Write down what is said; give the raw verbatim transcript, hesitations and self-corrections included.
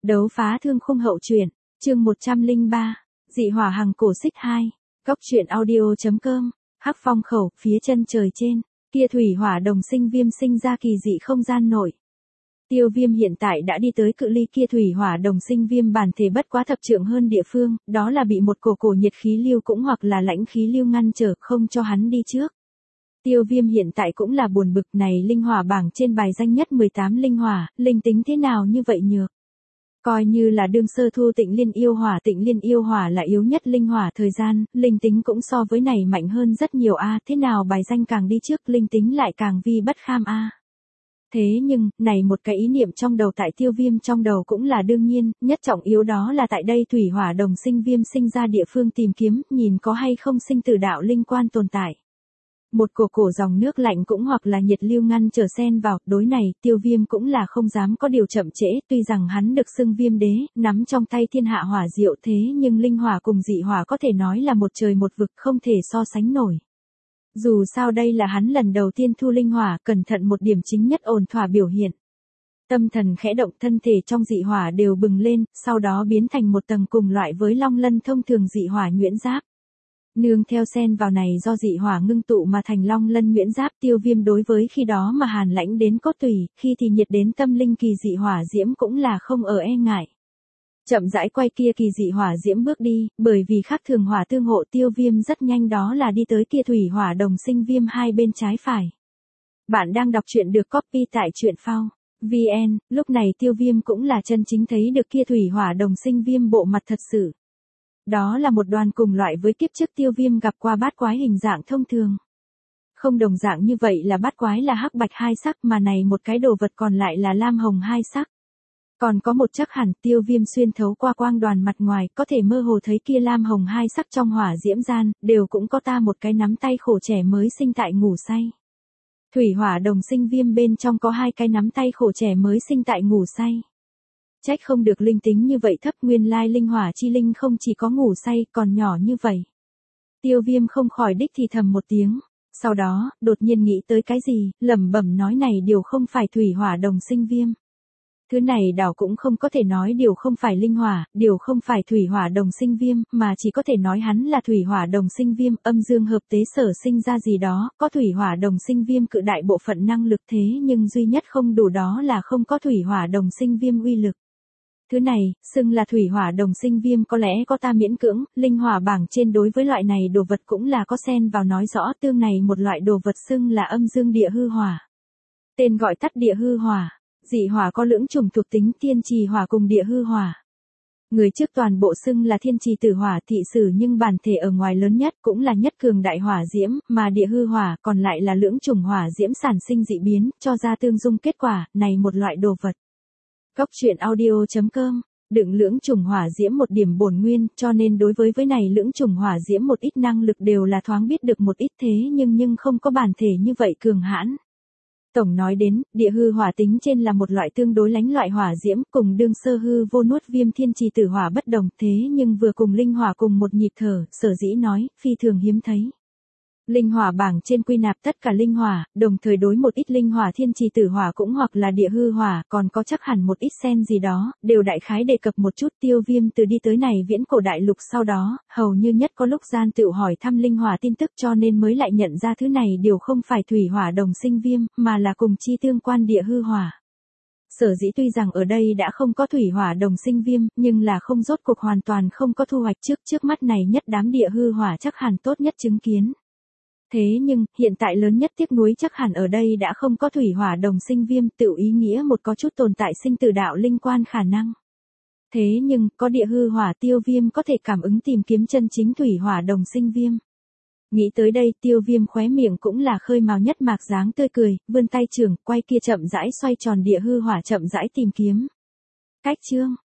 Đấu phá thương khung hậu truyện, chương một trăm lẻ ba, dị hỏa hằng cổ xích hai, góc truyện audio.com, Hắc Phong khẩu, phía chân trời trên, kia thủy hỏa đồng sinh viêm sinh ra kỳ dị không gian nội. Tiêu Viêm hiện tại đã đi tới cự ly kia thủy hỏa đồng sinh viêm bản thể bất quá thập trượng hơn địa phương, đó là bị một cổ cổ nhiệt khí lưu cũng hoặc là lãnh khí lưu ngăn trở không cho hắn đi trước. Tiêu Viêm hiện tại cũng là buồn bực, này linh hỏa bảng trên bài danh nhất mười tám linh hỏa, linh tính thế nào như vậy nhược. Coi như là đương sơ thu Tịnh Liên yêu hỏa, Tịnh Liên yêu hỏa là yếu nhất linh hỏa thời gian, linh tính cũng so với này mạnh hơn rất nhiều a, thế nào bài danh càng đi trước linh tính lại càng vi bất kham a. Thế nhưng, này một cái ý niệm trong đầu tại Tiêu Viêm trong đầu cũng là đương nhiên, nhất trọng yếu đó là tại đây thủy hỏa đồng sinh viêm sinh ra địa phương tìm kiếm, nhìn có hay không sinh tử đạo linh quan tồn tại. Một cổ cổ dòng nước lạnh cũng hoặc là nhiệt lưu ngăn trở xen vào, đối này, Tiêu Viêm cũng là không dám có điều chậm trễ, tuy rằng hắn được xưng Viêm đế, nắm trong tay thiên hạ hỏa diệu thế nhưng linh hỏa cùng dị hỏa có thể nói là một trời một vực không thể so sánh nổi. Dù sao đây là hắn lần đầu tiên thu linh hỏa, cẩn thận một điểm chính nhất ổn thỏa biểu hiện. Tâm thần khẽ động, thân thể trong dị hỏa đều bừng lên, sau đó biến thành một tầng cùng loại với long lân thông thường dị hỏa nhuyễn giáp. Nương theo xen vào này do dị hỏa ngưng tụ mà thành long lân nhuyễn giáp, Tiêu Viêm đối với khi đó mà hàn lãnh đến cốt tủy, khi thì nhiệt đến tâm linh kỳ dị hỏa diễm cũng là không ở e ngại. Chậm rãi quay kia kỳ dị hỏa diễm bước đi, bởi vì khác thường hỏa tương hộ, Tiêu Viêm rất nhanh đó là đi tới kia thủy hỏa đồng sinh viêm hai bên trái phải. Bạn đang đọc truyện được copy tại truyện phao chấm vn, lúc này Tiêu Viêm cũng là chân chính thấy được kia thủy hỏa đồng sinh viêm bộ mặt thật sự. Đó là một đoàn cùng loại với kiếp trước Tiêu Viêm gặp qua bát quái hình dạng thông thường. Không đồng dạng như vậy là bát quái là hắc bạch hai sắc, mà này một cái đồ vật còn lại là lam hồng hai sắc. Còn có một chắc hẳn, Tiêu Viêm xuyên thấu qua quang đoàn mặt ngoài, có thể mơ hồ thấy kia lam hồng hai sắc trong hỏa diễm gian, đều cũng có ta một cái nắm tay khổ trẻ mới sinh tại ngủ say. Thủy hỏa đồng sinh viêm bên trong có hai cái nắm tay khổ trẻ mới sinh tại ngủ say. Trách không được linh tính như vậy thấp, nguyên lai linh hỏa chi linh không chỉ có ngủ say, còn nhỏ như vậy. Tiêu Viêm không khỏi đích thì thầm một tiếng, sau đó, đột nhiên nghĩ tới cái gì, lẩm bẩm nói này điều không phải thủy hỏa đồng sinh viêm. Thứ này đảo cũng không có thể nói điều không phải linh hỏa, điều không phải thủy hỏa đồng sinh viêm, mà chỉ có thể nói hắn là thủy hỏa đồng sinh viêm, âm dương hợp tế sở sinh ra gì đó, có thủy hỏa đồng sinh viêm cự đại bộ phận năng lực thế nhưng duy nhất không đủ đó là không có thủy hỏa đồng sinh viêm uy lực. Thứ này, xưng là thủy hỏa đồng sinh viêm có lẽ có ta miễn cưỡng, linh hỏa bảng trên đối với loại này đồ vật cũng là có xen vào nói rõ tương này một loại đồ vật xưng là âm dương địa hư hỏa. Tên gọi tắt địa hư hỏa. Dị hỏa có lưỡng chủng thuộc tính thiên trì hỏa cùng địa hư hỏa. Người trước toàn bộ xưng là thiên trì tử hỏa thị sử nhưng bản thể ở ngoài lớn nhất cũng là nhất cường đại hỏa diễm, mà địa hư hỏa còn lại là lưỡng chủng hỏa diễm sản sinh dị biến, cho ra tương dung kết quả, này một loại đồ vật. Góc truyện audio.com, đựng lưỡng chủng hỏa diễm một điểm bổn nguyên, cho nên đối với với này lưỡng chủng hỏa diễm một ít năng lực đều là thoáng biết được một ít thế nhưng nhưng không có bản thể như vậy cường hãn. Tổng nói đến, địa hư hỏa tính trên là một loại tương đối lánh loại hỏa diễm, cùng đương sơ hư vô nuốt viêm thiên trì tử hỏa bất đồng, thế nhưng vừa cùng linh hỏa cùng một nhịp thở, sở dĩ nói, phi thường hiếm thấy. Linh hỏa bảng trên quy nạp tất cả linh hỏa, đồng thời đối một ít linh hỏa thiên trì tử hỏa cũng hoặc là địa hư hỏa, còn có chắc hẳn một ít sen gì đó, đều đại khái đề cập một chút. Tiêu Viêm từ đi tới này viễn cổ đại lục sau đó, hầu như nhất có lúc gian tự hỏi thăm linh hỏa tin tức cho nên mới lại nhận ra thứ này điều không phải thủy hỏa đồng sinh viêm, mà là cùng chi tương quan địa hư hỏa. Sở dĩ tuy rằng ở đây đã không có thủy hỏa đồng sinh viêm, nhưng là không rốt cuộc hoàn toàn không có thu hoạch trước trước mắt này nhất đám địa hư hỏa chắc hẳn tốt nhất chứng kiến. Thế nhưng, hiện tại lớn nhất tiếc nuối chắc hẳn ở đây đã không có thủy hỏa đồng sinh viêm, tự ý nghĩa một có chút tồn tại sinh tử đạo linh quan khả năng. Thế nhưng, có địa hư hỏa Tiêu Viêm có thể cảm ứng tìm kiếm chân chính thủy hỏa đồng sinh viêm. Nghĩ tới đây, Tiêu Viêm khóe miệng cũng là khơi màu nhất mạc dáng tươi cười, vươn tay trưởng, quay kia chậm rãi xoay tròn địa hư hỏa chậm rãi tìm kiếm. Cách chương,